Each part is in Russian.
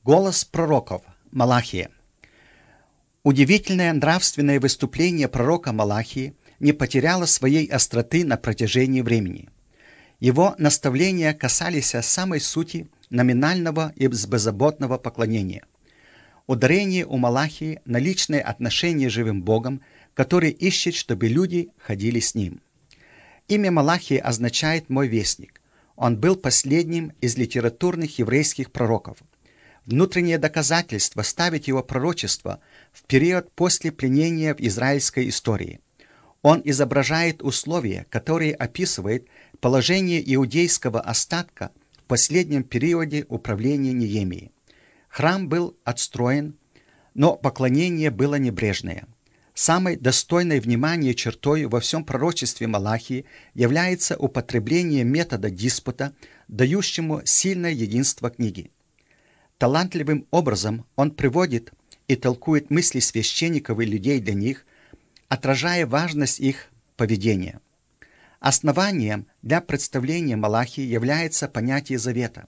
Голос пророков. Малахия. Удивительное нравственное выступление пророка Малахии не потеряло своей остроты на протяжении времени. Его наставления касались самой сути номинального и беззаботного поклонения. Ударение у Малахии на личное отношение с живым Богом, который ищет, чтобы люди ходили с Ним. Имя Малахии означает «мой вестник». Он был последним из литературных еврейских пророков. Внутреннее доказательство ставит его пророчество в период после пленения в израильской истории. Он изображает условия, которые описывают положение иудейского остатка в последнем периоде управления Неемии. Храм был отстроен, но поклонение было небрежное. Самой достойной внимания чертой во всем пророчестве Малахии является употребление метода диспута, дающему сильное единство книги. Талантливым образом он приводит и толкует мысли священников и людей для них, отражая важность их поведения. Основанием для представления Малахии является понятие завета.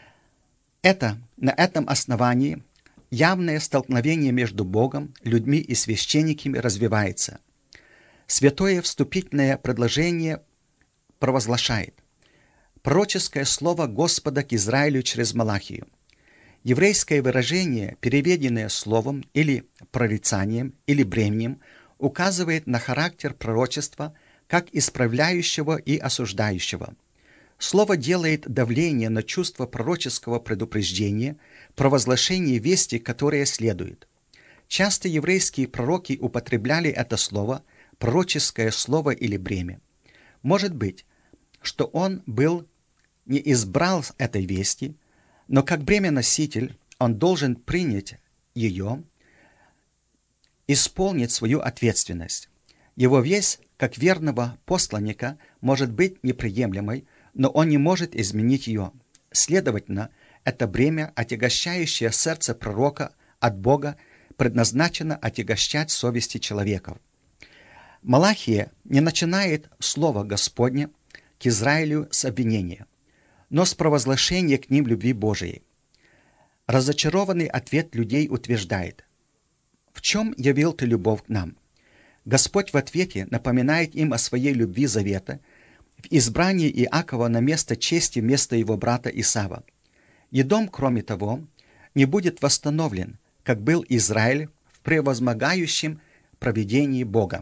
На этом основании явное столкновение между Богом, людьми и священниками развивается. Святое вступительное предложение провозглашает пророческое слово Господа к Израилю через Малахию. Еврейское выражение, переведенное словом или прорицанием или бременем, указывает на характер пророчества как исправляющего и осуждающего. Слово делает давление на чувство пророческого предупреждения, провозглашение вести, которое следует. Часто еврейские пророки употребляли это слово, пророческое слово или бремя. Может быть, что он не избрал этой вести, но как бремя-носитель он должен принять ее, исполнить свою ответственность. Его весть, как верного посланника, может быть неприемлемой, но он не может изменить ее. Следовательно, это бремя, отягощающее сердце пророка от Бога, предназначено отягощать совести человеков. Малахия не начинает слово Господне к Израилю с обвинения, но с провозглашения к ним любви Божией. Разочарованный ответ людей утверждает: «В чем явил ты любовь к нам?» Господь в ответе напоминает им о своей любви завета, в избрании Иакова на место чести вместо его брата Исава. Едом, кроме того, не будет восстановлен, как был Израиль в превозмогающем провидении Бога.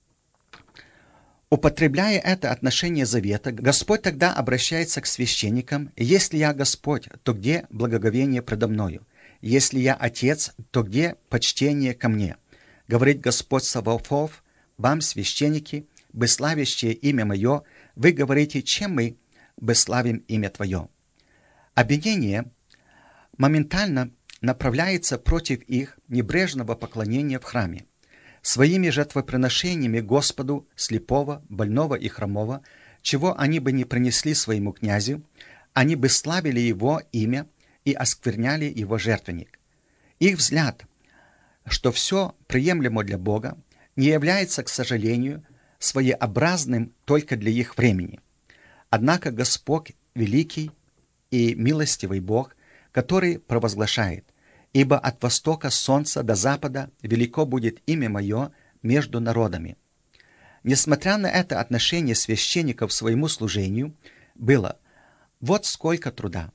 Употребляя это отношение завета, Господь тогда обращается к священникам: «Если я Господь, то где благоговение предо мною? Если я Отец, то где почтение ко мне? Говорит Господь Саваофов: вам, священники, бесславящие имя Мое, вы говорите, чем мы бесславим имя Твое». Обвинение моментально направляется против их небрежного поклонения в храме. Своими жертвоприношениями Господу слепого, больного и хромого, чего они бы не принесли своему князю, они бы славили его имя и оскверняли его жертвенник. Их взгляд, что все приемлемо для Бога, не является, к сожалению, своеобразным только для их времени. Однако Господь великий и милостивый Бог, который провозглашает: «Ибо от востока солнца до запада велико будет имя Мое между народами». Несмотря на это отношение священников к своему служению было вот сколько труда.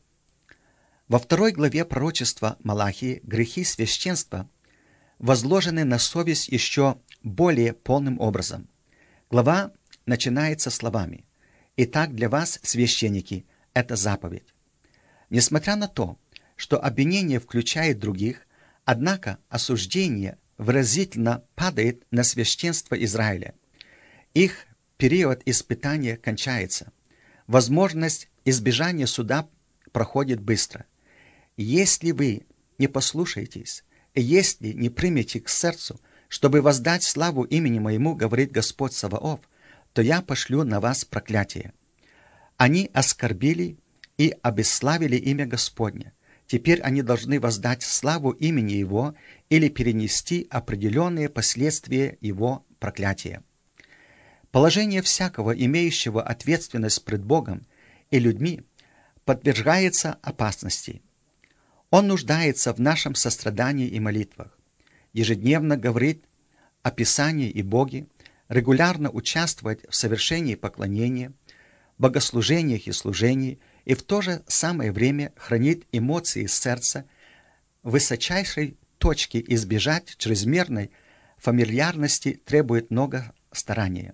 Во 2 главе пророчества Малахии грехи священства возложены на совесть еще более полным образом. Глава начинается словами: «Итак, для вас, священники, это заповедь». Несмотря на то, что обвинение включает других, однако осуждение выразительно падает на священство Израиля. Их период испытания кончается. Возможность избежания суда проходит быстро. Если вы не послушаетесь, если не примете к сердцу, чтобы воздать славу имени Моему, говорит Господь Саваоф, то я пошлю на вас проклятие. Они оскорбили и обесславили имя Господне. Теперь они должны воздать славу имени Его или перенести определенные последствия Его проклятия. Положение всякого, имеющего ответственность пред Богом и людьми, подвергается опасности. Он нуждается в нашем сострадании и молитвах, ежедневно говорит о Писании и Боге, регулярно участвовать в совершении поклонения, богослужениях и служении, и в то же самое время хранит эмоции сердца в высочайшей точке. Избежать чрезмерной фамильярности требует много старания.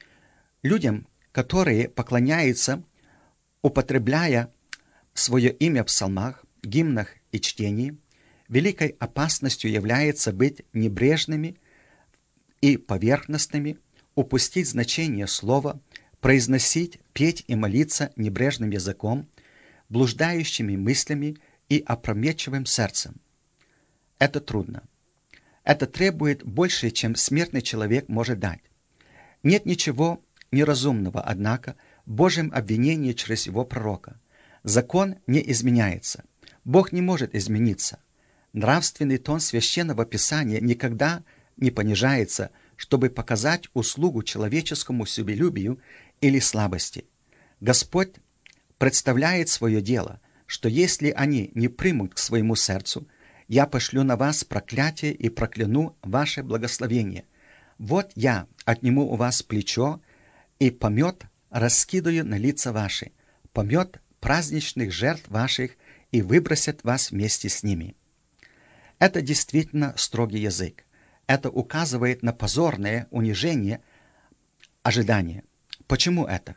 Людям, которые поклоняются, употребляя свое имя в псалмах, гимнах и чтении, великой опасностью является быть небрежными и поверхностными, упустить значение слова, произносить, петь и молиться небрежным языком, блуждающими мыслями и опрометчивым сердцем. Это трудно. Это требует больше, чем смертный человек может дать. Нет ничего неразумного, однако, в Божьем обвинении через его пророка. Закон не изменяется. Бог не может измениться. Нравственный тон Священного Писания никогда не понижается, чтобы показать услугу человеческому себелюбию или слабости. Господь представляет свое дело, что если они не примут к своему сердцу, я пошлю на вас проклятие и прокляну ваше благословение. Вот я отниму у вас плечо и помет раскидаю на лица ваши, помет праздничных жертв ваших и выбросят вас вместе с ними. Это действительно строгий язык. Это указывает на позорное унижение ожидания. Почему это?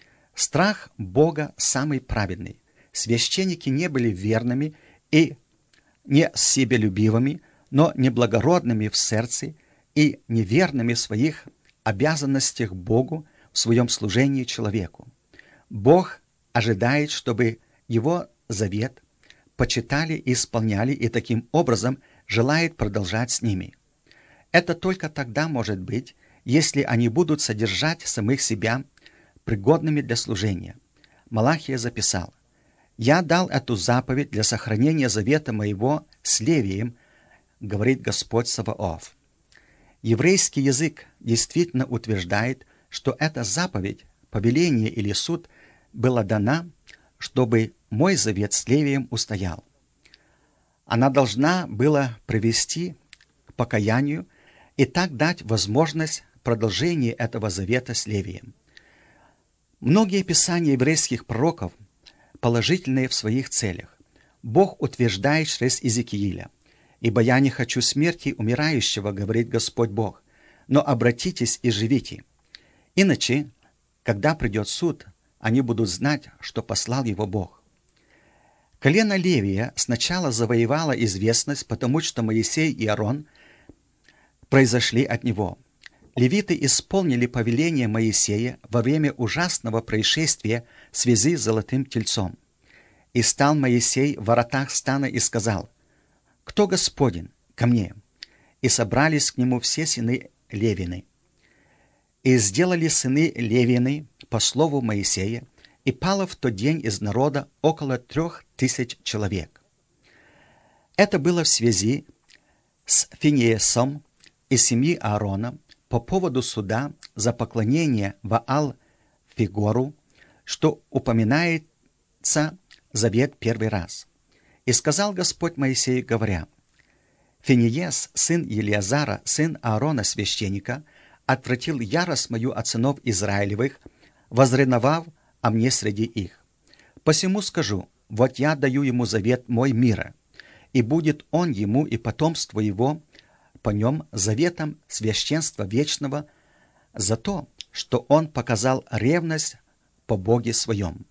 Страх Бога самый праведный. Священники не были верными и не себелюбивыми, но неблагородными в сердце и неверными в своих обязанностях Богу в своем служении человеку. Бог ожидает, чтобы Его завет почитали и исполняли, и таким образом желает продолжать с ними. Это только тогда может быть, если они будут содержать самих себя пригодными для служения. Малахия записал: «Я дал эту заповедь для сохранения завета моего с Левием, говорит Господь Саваоф». Еврейский язык действительно утверждает, что эта заповедь, повеление или суд была дана, чтобы мой завет с Левием устоял. Она должна была привести к покаянию и так дать возможность продолжения этого завета с Левием. Многие писания еврейских пророков положительные в своих целях. Бог утверждает через Иезекииля: «Ибо я не хочу смерти умирающего, говорит Господь Бог, но обратитесь и живите. Иначе, когда придет суд, они будут знать, что послал его Бог». Колено Левия сначала завоевало известность, потому что Моисей и Аарон произошли от него. Левиты исполнили повеление Моисея во время ужасного происшествия в связи с золотым тельцом. «И стал Моисей в воротах стана и сказал: Кто Господень? Ко мне». И собрались к нему все сыны Левины. И сделали сыны Левины по слову Моисея, и пало в тот день из народа около 3000 человек. Это было в связи с Финеесом и семьей Аарона по поводу суда за поклонение Ваал-Фигору, что упоминается завет первый раз. «И сказал Господь Моисею, говоря: Финеес, сын Елиазара, сын Аарона священника, отвратил ярость мою от сынов Израилевых, возревновав о мне среди их. Посему скажу: вот я даю ему завет мой мира, и будет он ему и потомству его по нем заветом священства вечного за то, что он показал ревность по Боге своем».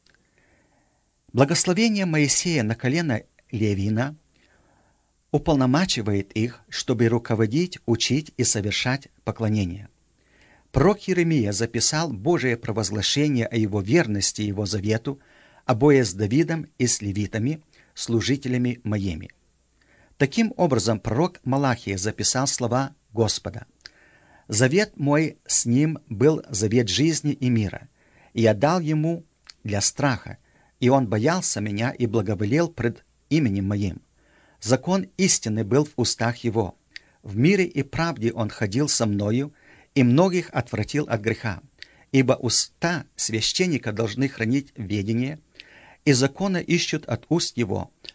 Благословение Моисея на колено Левина уполномачивает их, чтобы руководить, учить и совершать поклонение. Пророк Иеремия записал Божие провозглашение о его верности его завету, обои с Давидом и с левитами, служителями моими. Таким образом, пророк Малахия записал слова Господа: «Завет мой с ним был завет жизни и мира, и я дал ему для страха, и он боялся меня и благоволел пред именем моим. Закон истины был в устах его. В мире и правде он ходил со мною, и многих отвратил от греха. Ибо уста священника должны хранить ведение, и закона ищут от уст его,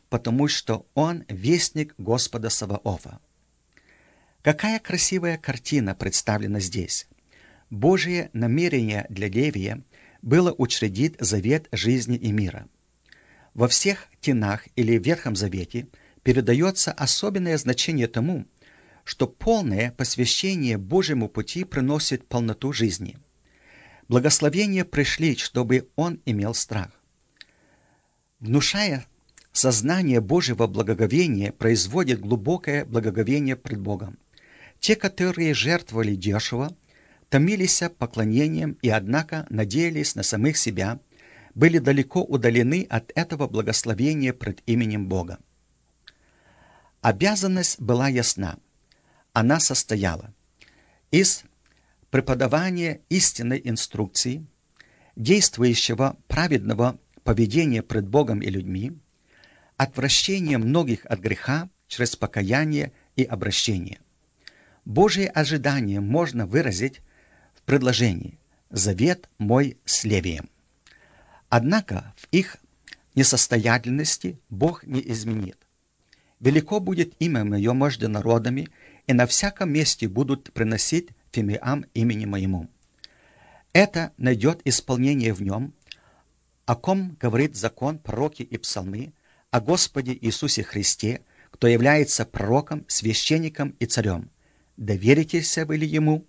потому что он вестник Господа Саваофа. Какая красивая картина представлена здесь. Божие намерение для Левия было учредить завет жизни и мира. Во всех Тинах или Ветхом Завете передается особенное значение тому, что полное посвящение Божьему пути приносит полноту жизни. Благословения пришли, чтобы он имел страх. Внушая сознание Божьего благоговения, производит глубокое благоговение пред Богом. Те, которые жертвовали дешево, томились поклонением и, однако, надеялись на самих себя, были далеко удалены от этого благословения пред именем Бога. Обязанность была ясна. Она состояла из преподавания истинной инструкции, действующего праведного поведения пред Богом и людьми, отвращения многих от греха через покаяние и обращение. Божие ожидание можно выразить в предложении «Завет мой с Левием». Однако в их несостоятельности Бог не изменит. Велико будет имя мое между народами, и на всяком месте будут приносить фимиам имени моему. Это найдет исполнение в нем, о ком говорит закон, пророки и псалмы, о Господе Иисусе Христе, кто является пророком, священником и царем. Доверитесь вы ли ему?